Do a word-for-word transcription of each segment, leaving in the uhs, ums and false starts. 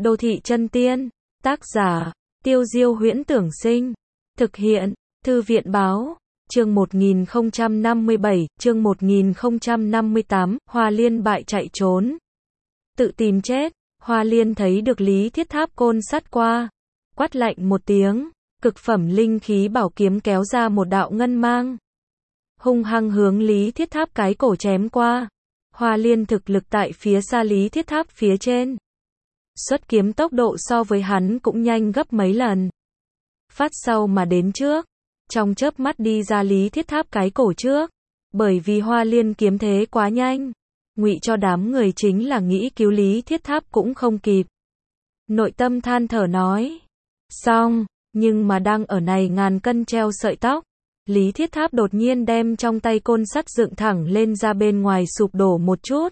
Đô thị chân tiên. Tác giả, Tiêu Diêu Huyễn Tưởng Sinh. Thực hiện, Thư viện Báo. Chương một nghìn không trăm năm mươi bảy, chương một nghìn không trăm năm mươi tám, Hoa Liên bại chạy trốn. Tự tìm chết, Hoa Liên thấy được Lý Thiết Tháp côn sắt qua. Quát lạnh một tiếng, cực phẩm linh khí bảo kiếm kéo ra một đạo ngân mang. Hung hăng hướng Lý Thiết Tháp cái cổ chém qua. Hoa Liên thực lực tại phía xa Lý Thiết Tháp phía trên. Xuất kiếm tốc độ so với hắn cũng nhanh gấp mấy lần. Phát sau mà đến trước. Trong chớp mắt đi ra Lý Thiết Tháp cái cổ trước. Bởi vì Hoa Liên kiếm thế quá nhanh. Ngụy cho đám người chính là nghĩ cứu Lý Thiết Tháp cũng không kịp. Nội tâm than thở nói. Xong, nhưng mà đang ở này ngàn cân treo sợi tóc. Lý Thiết Tháp đột nhiên đem trong tay côn sắt dựng thẳng lên ra bên ngoài sụp đổ một chút.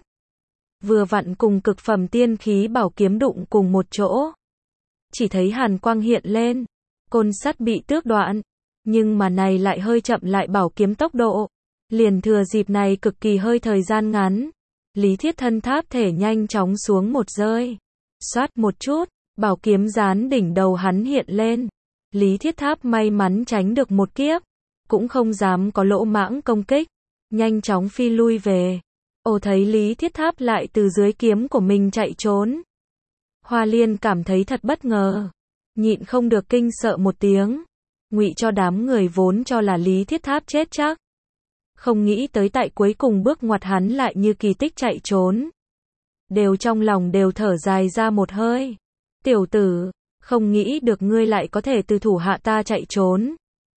Vừa vặn cùng cực phẩm tiên khí bảo kiếm đụng cùng một chỗ. Chỉ thấy hàn quang hiện lên. Côn sắt bị tước đoạn. Nhưng mà này lại hơi chậm lại bảo kiếm tốc độ. Liền thừa dịp này cực kỳ hơi thời gian ngắn. Lý Thiết thân tháp thể nhanh chóng xuống một rơi. Xoát một chút, bảo kiếm dán đỉnh đầu hắn hiện lên. Lý Thiết Tháp may mắn tránh được một kiếp. Cũng không dám có lỗ mãng công kích. Nhanh chóng phi lui về. Ồ thấy Lý Thiết Tháp lại từ dưới kiếm của mình chạy trốn. Hoa Liên cảm thấy thật bất ngờ. Nhịn không được kinh sợ một tiếng. Ngụy cho đám người vốn cho là Lý Thiết Tháp chết chắc. Không nghĩ tới tại cuối cùng bước ngoặt hắn lại như kỳ tích chạy trốn. Đều trong lòng đều thở dài ra một hơi. Tiểu tử, không nghĩ được ngươi lại có thể từ thủ hạ ta chạy trốn.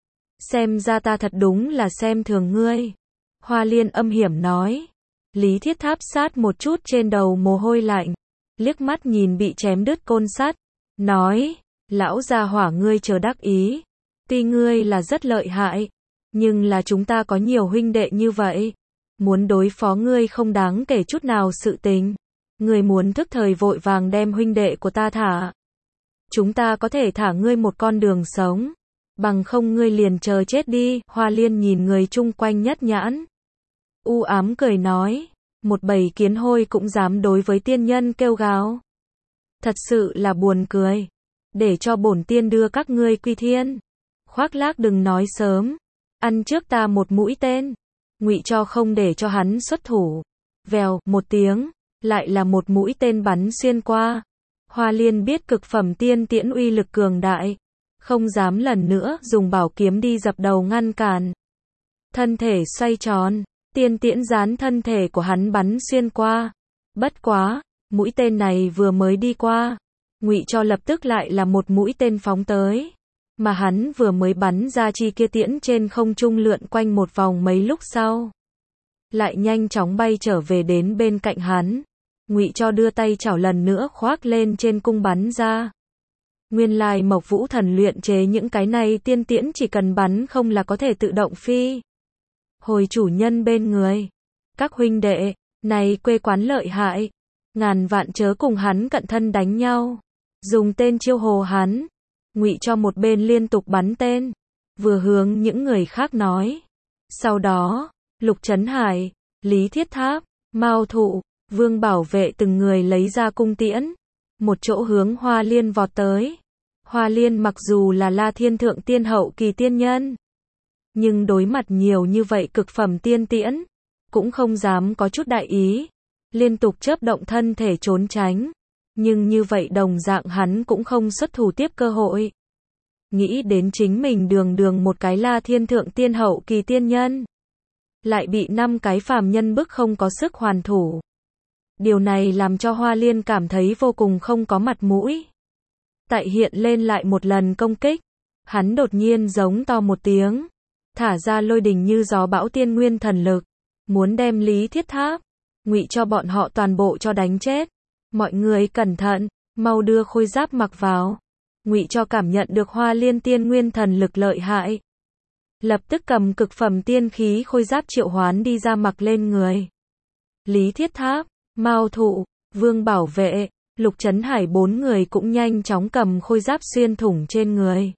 Xem ra ta thật đúng là xem thường ngươi. Hoa Liên âm hiểm nói. Lý Thiết Tháp sát một chút trên đầu mồ hôi lạnh. Liếc mắt nhìn bị chém đứt côn sắt. Nói, lão già hỏa ngươi chờ đắc ý. Tuy ngươi là rất lợi hại. Nhưng là chúng ta có nhiều huynh đệ như vậy. Muốn đối phó ngươi không đáng kể chút nào sự tình. Ngươi muốn thức thời vội vàng đem huynh đệ của ta thả. Chúng ta có thể thả ngươi một con đường sống. Bằng không ngươi liền chờ chết đi. Hoa Liên nhìn người chung quanh nhất nhãn. U ám cười nói. Một bầy kiến hôi cũng dám đối với tiên nhân kêu gào. Thật sự là buồn cười. Để cho bổn tiên đưa các ngươi quy thiên. Khoác lác đừng nói sớm. Ăn trước ta một mũi tên. Ngụy cho không để cho hắn xuất thủ. Vèo, một tiếng. Lại là một mũi tên bắn xuyên qua. Hoa Liên biết cực phẩm tiên tiễn uy lực cường đại. Không dám lần nữa dùng bảo kiếm đi dập đầu ngăn cản. Thân thể xoay tròn. Tiên tiễn dán thân thể của hắn bắn xuyên qua. Bất quá, mũi tên này vừa mới đi qua. Ngụy cho lập tức lại là một mũi tên phóng tới. Mà hắn vừa mới bắn ra chi kia tiễn trên không trung lượn quanh một vòng mấy lúc sau. Lại nhanh chóng bay trở về đến bên cạnh hắn. Ngụy cho đưa tay chảo lần nữa khoác lên trên cung bắn ra. Nguyên lai Mộc Vũ Thần luyện chế những cái này tiên tiễn chỉ cần bắn không là có thể tự động phi. Hồi chủ nhân bên người. Các huynh đệ, này quê quán lợi hại. Ngàn vạn chớ cùng hắn cận thân đánh nhau. Dùng tên chiêu hồ hắn. Ngụy cho một bên liên tục bắn tên. Vừa hướng những người khác nói. Sau đó, Lục Trấn Hải, Lý Thiết Tháp, Mao Thụ, Vương Bảo Vệ từng người lấy ra cung tiễn. Một chỗ hướng Hoa Liên vọt tới. Hoa Liên mặc dù là La Thiên Thượng Tiên hậu kỳ tiên nhân. Nhưng đối mặt nhiều như vậy cực phẩm tiên tiễn. Cũng không dám có chút đại ý. Liên tục chớp động thân thể trốn tránh. Nhưng như vậy đồng dạng hắn cũng không xuất thủ tiếp cơ hội. Nghĩ đến chính mình đường đường một cái La Thiên Thượng Tiên hậu kỳ tiên nhân. Lại bị năm cái phàm nhân bức không có sức hoàn thủ. Điều này làm cho Hoa Liên cảm thấy vô cùng không có mặt mũi. Tại hiện lên lại một lần công kích. Hắn đột nhiên giống to một tiếng. Thả ra lôi đình như gió bão tiên nguyên thần lực. Muốn đem Lý Thiết Tháp, Ngụy cho bọn họ toàn bộ cho đánh chết. Mọi người cẩn thận, mau đưa khôi giáp mặc vào. Ngụy cho cảm nhận được Hoa Liên tiên nguyên thần lực lợi hại. Lập tức cầm cực phẩm tiên khí khôi giáp triệu hoán đi ra mặc lên người. Lý Thiết Tháp, Mao Thụ, Vương Bảo Vệ, Lục Trấn Hải bốn người cũng nhanh chóng cầm khôi giáp xuyên thủng trên người.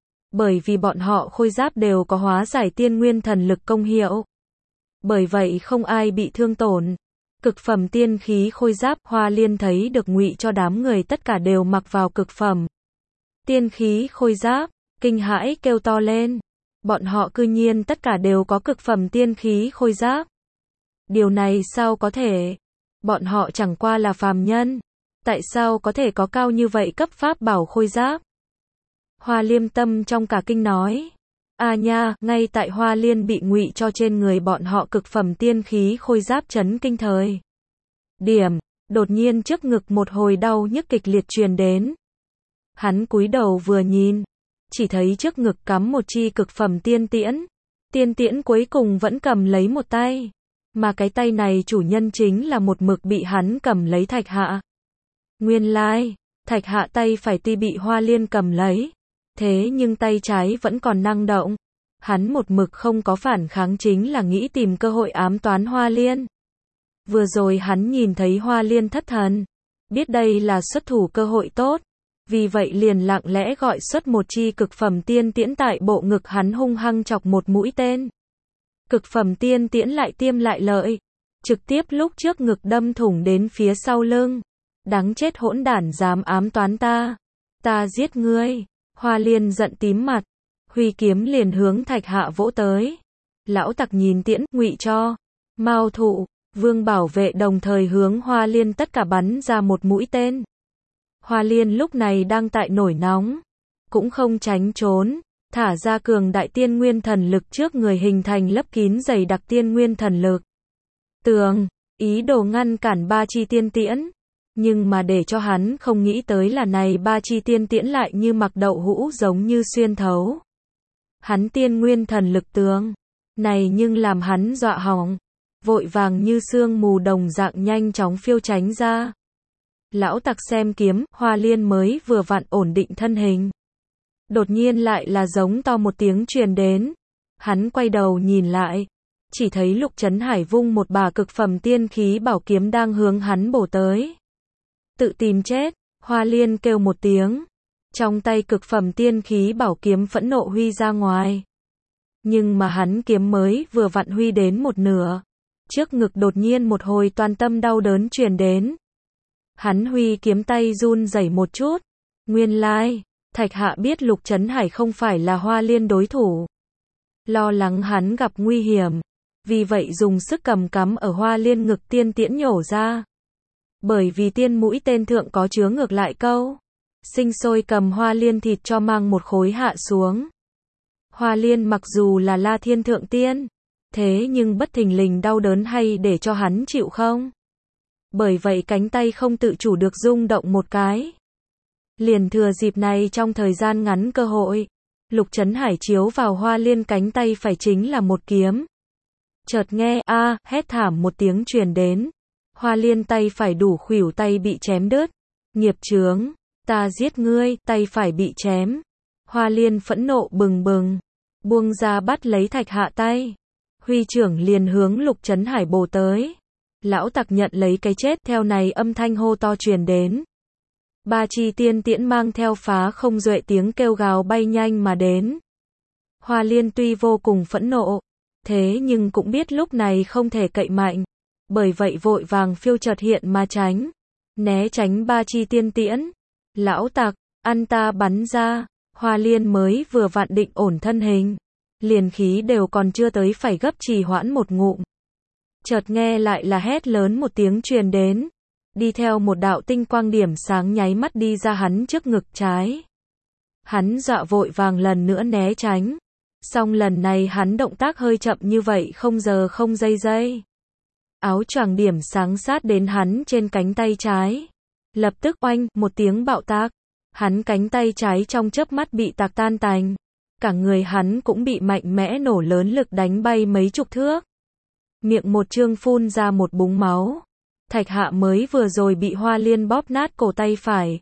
Bởi vì bọn họ khôi giáp đều có hóa giải tiên nguyên thần lực công hiệu. Bởi vậy không ai bị thương tổn. Cực phẩm tiên khí khôi giáp, Hoa Liên thấy được ngụy cho đám người tất cả đều mặc vào cực phẩm tiên khí khôi giáp, kinh hãi kêu to lên. Bọn họ cư nhiên tất cả đều có cực phẩm tiên khí khôi giáp. Điều này sao có thể? Bọn họ chẳng qua là phàm nhân. Tại sao có thể có cao như vậy cấp pháp bảo khôi giáp? Hoa Liêm tâm trong cả kinh nói. À nha, ngay tại Hoa Liên bị ngụy cho trên người bọn họ cực phẩm tiên khí khôi giáp chấn kinh thời điểm, đột nhiên trước ngực một hồi đau nhức kịch liệt truyền đến. Hắn cúi đầu vừa nhìn, chỉ thấy trước ngực cắm một chi cực phẩm tiên tiễn. Tiên tiễn cuối cùng vẫn cầm lấy một tay, mà cái tay này chủ nhân chính là một mực bị hắn cầm lấy Thạch Hạ. Nguyên lai, Thạch Hạ tay phải tuy bị Hoa Liên cầm lấy, thế nhưng tay trái vẫn còn năng động. Hắn một mực không có phản kháng chính là nghĩ tìm cơ hội ám toán Hoa Liên. Vừa rồi hắn nhìn thấy Hoa Liên thất thần, biết đây là xuất thủ cơ hội tốt, vì vậy liền lặng lẽ gọi xuất một chi cực phẩm tiên tiễn tại bộ ngực hắn hung hăng chọc một mũi tên. Cực phẩm tiên tiễn lại tiêm lại lợi, trực tiếp lúc trước ngực đâm thủng đến phía sau lưng. Đáng chết hỗn đản dám ám toán ta, ta giết ngươi. Hoa Liên giận tím mặt, huy kiếm liền hướng Thạch Hạ vỗ tới. Lão tặc nhìn tiễn, ngụy cho, Mao Thụ, Vương Bảo Vệ đồng thời hướng Hoa Liên tất cả bắn ra một mũi tên. Hoa Liên lúc này đang tại nổi nóng, cũng không tránh trốn, thả ra cường đại tiên nguyên thần lực trước người hình thành lấp kín dày đặc tiên nguyên thần lực. Tường, ý đồ ngăn cản ba chi tiên tiễn. Nhưng mà để cho hắn không nghĩ tới là này ba chi tiên tiễn lại như mặc đậu hũ giống như xuyên thấu. Hắn tiên nguyên thần lực tướng này nhưng làm hắn dọa hỏng, vội vàng như sương mù đồng dạng nhanh chóng phiêu tránh ra. Lão tặc xem kiếm, Hoa Liên mới vừa vặn ổn định thân hình. Đột nhiên lại là giống to một tiếng truyền đến. Hắn quay đầu nhìn lại, chỉ thấy Lục Trấn Hải vung một bả cực phẩm tiên khí bảo kiếm đang hướng hắn bổ tới. Tự tìm chết, Hoa Liên kêu một tiếng. Trong tay cực phẩm tiên khí bảo kiếm phẫn nộ huy ra ngoài. Nhưng mà hắn kiếm mới vừa vặn huy đến một nửa, trước ngực đột nhiên một hồi toàn tâm đau đớn truyền đến. Hắn huy kiếm tay run rẩy một chút. Nguyên lai, Thạch Hạ biết Lục Trấn Hải không phải là Hoa Liên đối thủ. Lo lắng hắn gặp nguy hiểm, vì vậy dùng sức cầm cắm ở Hoa Liên ngực tiên tiễn nhổ ra. Bởi vì tiên mũi tên thượng có chứa ngược lại câu. Sinh sôi cầm Hoa Liên thịt cho mang một khối hạ xuống. Hoa Liên mặc dù là La Thiên Thượng Tiên, thế nhưng bất thình lình đau đớn hay để cho hắn chịu không? Bởi vậy cánh tay không tự chủ được rung động một cái. Liền thừa dịp này trong thời gian ngắn cơ hội, Lục Trấn Hải chiếu vào Hoa Liên cánh tay phải chính là một kiếm. Chợt nghe a hét thảm một tiếng truyền đến. Hoa Liên tay phải đủ khuỷu tay bị chém đứt. Nghiệp chướng, ta giết ngươi, tay phải bị chém. Hoa Liên phẫn nộ bừng bừng, buông ra bắt lấy Thạch Hạ tay. Huy trưởng liền hướng Lục Trấn Hải bổ tới. Lão tặc nhận lấy cái chết, theo này âm thanh hô to truyền đến. Ba chi tiên tiễn mang theo phá không duệ tiếng kêu gào bay nhanh mà đến. Hoa Liên tuy vô cùng phẫn nộ, thế nhưng cũng biết lúc này không thể cậy mạnh. Bởi vậy vội vàng phiêu chợt hiện mà tránh, né tránh ba chi tiên tiễn. Lão tặc, ăn ta bắn ra. Hoa Liên mới vừa vặn định ổn thân hình, liền khí đều còn chưa tới phải gấp trì hoãn một ngụm. Chợt nghe lại là hét lớn một tiếng truyền đến, đi theo một đạo tinh quang điểm sáng nháy mắt đi ra hắn trước ngực trái. Hắn dọa vội vàng lần nữa né tránh, song lần này hắn động tác hơi chậm như vậy không giờ không giây giây. Áo choàng điểm sáng sát đến hắn trên cánh tay trái. Lập tức oanh, một tiếng bạo tạc. Hắn cánh tay trái trong chớp mắt bị tạc tan tành. Cả người hắn cũng bị mạnh mẽ nổ lớn lực đánh bay mấy chục thước. Miệng một trương phun ra một búng máu. Thạch Hạ mới vừa rồi bị Hoa Liên bóp nát cổ tay phải.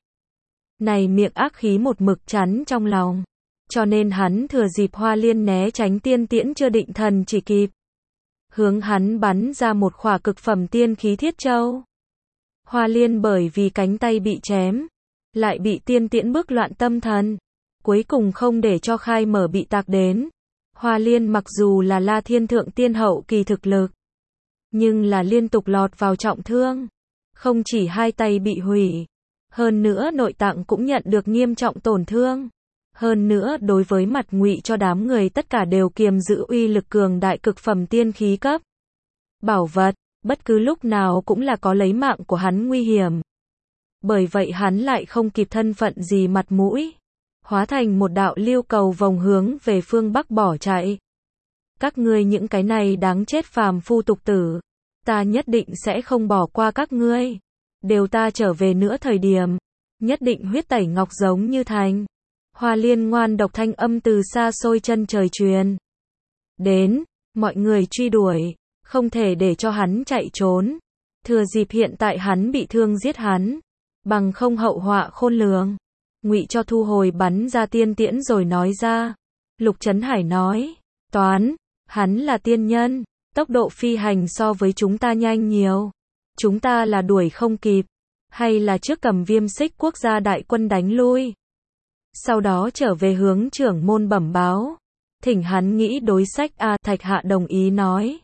Này miệng ác khí một mực chắn trong lòng. Cho nên hắn thừa dịp Hoa Liên né tránh tiên tiễn chưa định thần chỉ kịp. Hướng hắn bắn ra một khỏa cực phẩm tiên khí thiết châu. Hoa Liên bởi vì cánh tay bị chém, lại bị tiên tiễn bức loạn tâm thần. Cuối cùng không để cho khai mở bị tạc đến. Hoa Liên mặc dù là La Thiên Thượng Tiên hậu kỳ thực lực, nhưng là liên tục lọt vào trọng thương. Không chỉ hai tay bị hủy, hơn nữa nội tạng cũng nhận được nghiêm trọng tổn thương. Hơn nữa đối với mặt Ngụy Cho đám người tất cả đều kiềm giữ uy lực cường đại cực phẩm tiên khí cấp. Bảo vật, bất cứ lúc nào cũng là có lấy mạng của hắn nguy hiểm. Bởi vậy hắn lại không kịp thân phận gì mặt mũi, hóa thành một đạo lưu cầu vòng hướng về phương Bắc bỏ chạy. Các ngươi những cái này đáng chết phàm phu tục tử, ta nhất định sẽ không bỏ qua các ngươi. Đều ta trở về nữa thời điểm, nhất định huyết tẩy ngọc giống như thành. Hoa Liên ngoan độc thanh âm từ xa xôi chân trời truyền đến, mọi người truy đuổi, không thể để cho hắn chạy trốn. Thừa dịp hiện tại hắn bị thương giết hắn, bằng không hậu họa khôn lường. Ngụy Cho thu hồi bắn ra tiên tiễn rồi nói ra. Lục Trấn Hải nói, toán, hắn là tiên nhân, tốc độ phi hành so với chúng ta nhanh nhiều. Chúng ta là đuổi không kịp, hay là trước cầm Viêm Xích Quốc gia đại quân đánh lui. Sau đó trở về hướng trưởng môn bẩm báo, thỉnh hắn nghĩ đối sách a. Thạch Hạ đồng ý nói.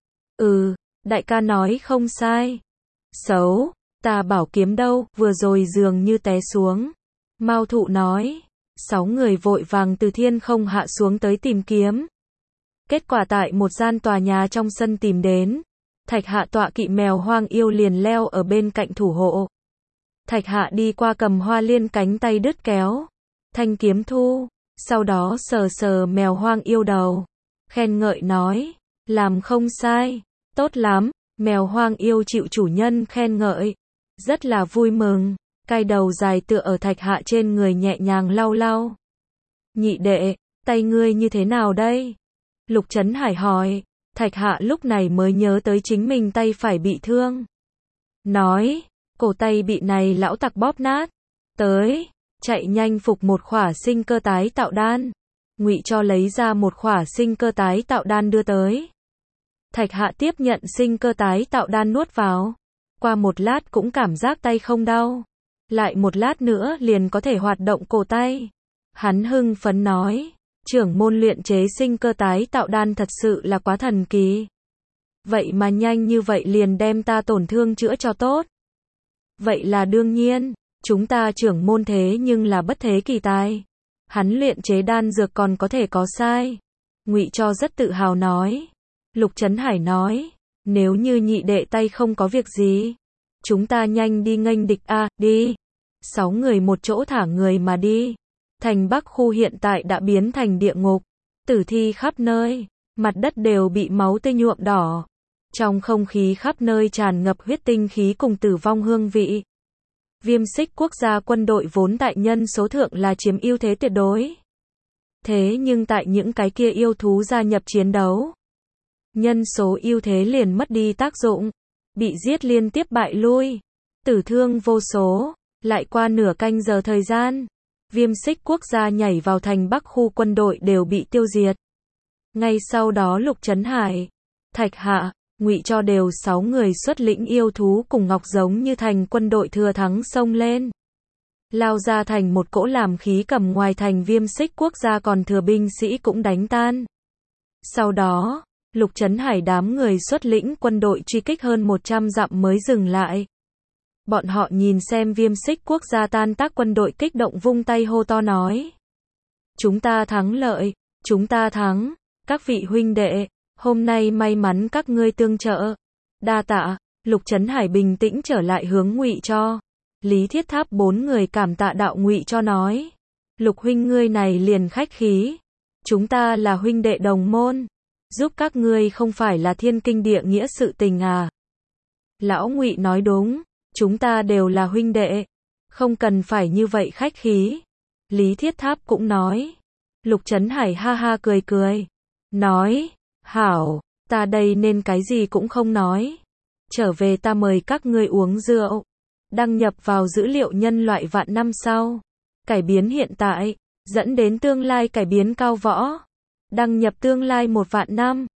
Ừ, đại ca nói không sai. Xấu, ta bảo kiếm đâu, vừa rồi dường như té xuống. Mao Thụ nói, sáu người vội vàng từ thiên không hạ xuống tới tìm kiếm. Kết quả tại một gian tòa nhà trong sân tìm đến, Thạch Hạ tọa kỵ mèo hoang yêu liền leo ở bên cạnh thủ hộ. Thạch Hạ đi qua cầm Hoa Liên cánh tay đứt kéo, thanh kiếm thu, sau đó sờ sờ mèo hoang yêu đầu, khen ngợi nói, làm không sai, tốt lắm. Mèo hoang yêu chịu chủ nhân khen ngợi, rất là vui mừng, cai đầu dài tựa ở Thạch Hạ trên người nhẹ nhàng lau lau. Nhị đệ, tay ngươi như thế nào đây? Lục Trấn Hải hỏi. Thạch Hạ lúc này mới nhớ tới chính mình tay phải bị thương. Nói, cổ tay bị này lão tặc bóp nát. Tới, chạy nhanh phục một khỏa sinh cơ tái tạo đan. Ngụy Cho lấy ra một khỏa sinh cơ tái tạo đan đưa tới. Thạch Hạ tiếp nhận sinh cơ tái tạo đan nuốt vào. Qua một lát cũng cảm giác tay không đau. Lại một lát nữa liền có thể hoạt động cổ tay. Hắn hưng phấn nói, trưởng môn luyện chế sinh cơ tái tạo đan thật sự là quá thần kỳ. Vậy mà nhanh như vậy liền đem ta tổn thương chữa cho tốt. Vậy là đương nhiên, chúng ta trưởng môn thế nhưng là bất thế kỳ tài. Hắn luyện chế đan dược còn có thể có sai. Ngụy Cho rất tự hào nói. Lục Trấn Hải nói, nếu như nhị đệ tay không có việc gì, chúng ta nhanh đi nghênh địch a, đi. Sáu người một chỗ thả người mà đi. Thành Bắc khu hiện tại đã biến thành địa ngục, tử thi khắp nơi, mặt đất đều bị máu tươi nhuộm đỏ. Trong không khí khắp nơi tràn ngập huyết tinh khí cùng tử vong hương vị. Viêm Xích Quốc gia quân đội vốn tại nhân số thượng là chiếm ưu thế tuyệt đối. Thế nhưng tại những cái kia yêu thú gia nhập chiến đấu, nhân số ưu thế liền mất đi tác dụng, bị giết liên tiếp bại lui, tử thương vô số. Lại qua nửa canh giờ thời gian, Viêm Xích Quốc gia nhảy vào thành Bắc khu quân đội đều bị tiêu diệt. Ngay sau đó Lục Trấn Hải, Thạch Hạ, Ngụy Cho đều sáu người xuất lĩnh yêu thú cùng ngọc giống như thành quân đội thừa thắng xông lên. Lao ra thành một cỗ làm khí cầm ngoài thành Viêm Xích Quốc gia còn thừa binh sĩ cũng đánh tan. Sau đó, Lục Trấn Hải đám người xuất lĩnh quân đội truy kích hơn một trăm dặm mới dừng lại. Bọn họ nhìn xem Viêm Xích Quốc gia tan tác quân đội kích động vung tay hô to nói. Chúng ta thắng lợi, chúng ta thắng, các vị huynh đệ, hôm nay may mắn các ngươi tương trợ. Đa tạ, Lục Trấn Hải bình tĩnh trở lại hướng Ngụy Cho. Lý Thiết Tháp bốn người cảm tạ đạo Ngụy Cho nói. Lục huynh ngươi này liền khách khí. Chúng ta là huynh đệ đồng môn. Giúp các ngươi không phải là thiên kinh địa nghĩa sự tình à. Lão Ngụy nói đúng. Chúng ta đều là huynh đệ, không cần phải như vậy khách khí. Lý Thiết Tháp cũng nói. Lục Trấn Hải ha ha cười cười, nói, hảo, ta đây nên cái gì cũng không nói. Trở về ta mời các ngươi uống rượu. Đăng nhập vào dữ liệu nhân loại vạn năm sau. Cải biến hiện tại, dẫn đến tương lai cải biến cao võ. Đăng nhập tương lai một vạn năm.